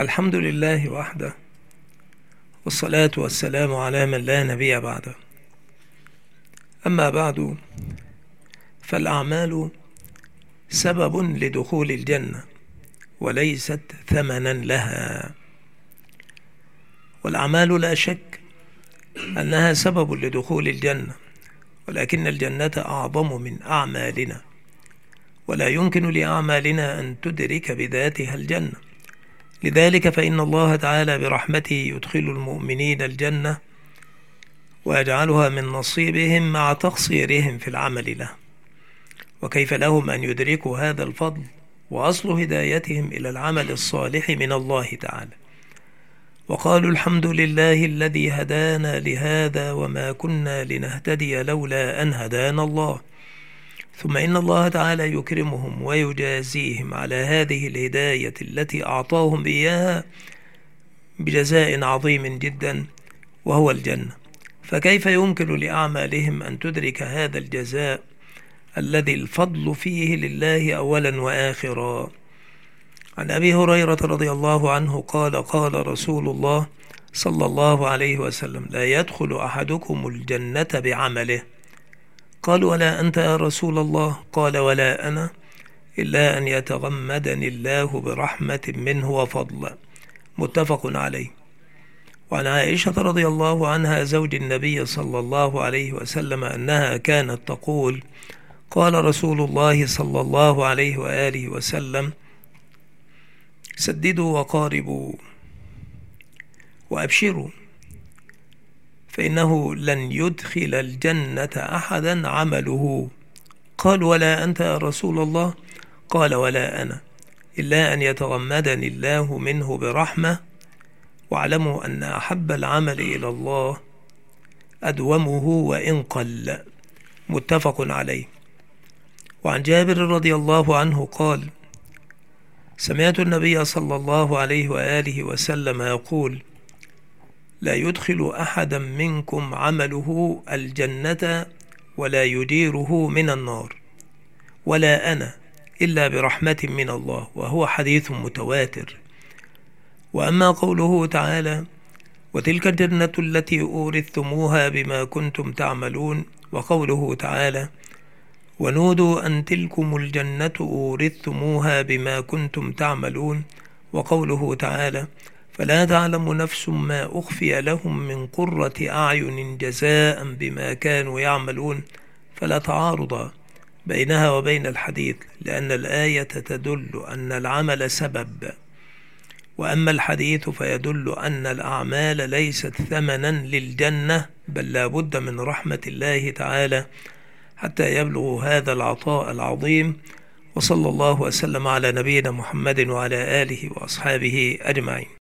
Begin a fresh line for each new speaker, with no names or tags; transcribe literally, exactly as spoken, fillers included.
الحمد لله وحده، والصلاة والسلام على من لا نبي بعده. أما بعد، فالأعمال سبب لدخول الجنة وليست ثمنا لها. والأعمال لا شك أنها سبب لدخول الجنة، ولكن الجنة أعظم من أعمالنا، ولا يمكن لأعمالنا أن تدرك بذاتها الجنة. لذلك فإن الله تعالى برحمته يدخل المؤمنين الجنة ويجعلها من نصيبهم مع تقصيرهم في العمل له. وكيف لهم أن يدركوا هذا الفضل وأصل هدايتهم إلى العمل الصالح من الله تعالى؟ وقالوا الحمد لله الذي هدانا لهذا وما كنا لنهتدي لولا أن هدانا الله. ثم إن الله تعالى يكرمهم ويجازيهم على هذه الهداية التي أعطاهم إياها بجزاء عظيم جدا، وهو الجنة. فكيف يمكن لأعمالهم أن تدرك هذا الجزاء الذي الفضل فيه لله أولا وآخرا؟ عن أبي هريرة رضي الله عنه قال: قال رسول الله صلى الله عليه وسلم: لا يدخل أحدكم الجنة بعمله. قالوا: ولا أنت يا رسول الله؟ قال: ولا أنا، إلا أن يتغمدني الله برحمة منه وفضل. متفق عليه. وعن عائشة رضي الله عنها زوج النبي صلى الله عليه وسلم أنها كانت تقول: قال رسول الله صلى الله عليه وآله وسلم: سددوا وقاربوا وأبشروا، فإنه لن يدخل الجنة أحدا عمله. قال: ولا أنت يا رسول الله؟ قال: ولا أنا، إلا أن يتغمدني الله منه برحمة. واعلموا أن أحب العمل إلى الله أدومه وإن قل. متفق عليه. وعن جابر رضي الله عنه قال: سمعت النبي صلى الله عليه وآله وسلم يقول: لا يدخل أحدا منكم عمله الجنة ولا يديره من النار، ولا أنا، إلا برحمة من الله. وهو حديث متواتر. وأما قوله تعالى: وتلك الجنة التي أورثتموها بما كنتم تعملون، وقوله تعالى: ونودوا أن تلكم الجنة أورثتموها بما كنتم تعملون، وقوله تعالى: فلا تعلم نفس ما أخفي لهم من قرة أعين جزاء بما كانوا يعملون. فلا تعارض بينها وبين الحديث، لأن الآية تدل أن العمل سبب، وأما الحديث فيدل أن الأعمال ليست ثمنا للجنة، بل لا بد من رحمة الله تعالى حتى يبلغوا هذا العطاء العظيم. وصلى الله وسلم على نبينا محمد وعلى آله وأصحابه أجمعين.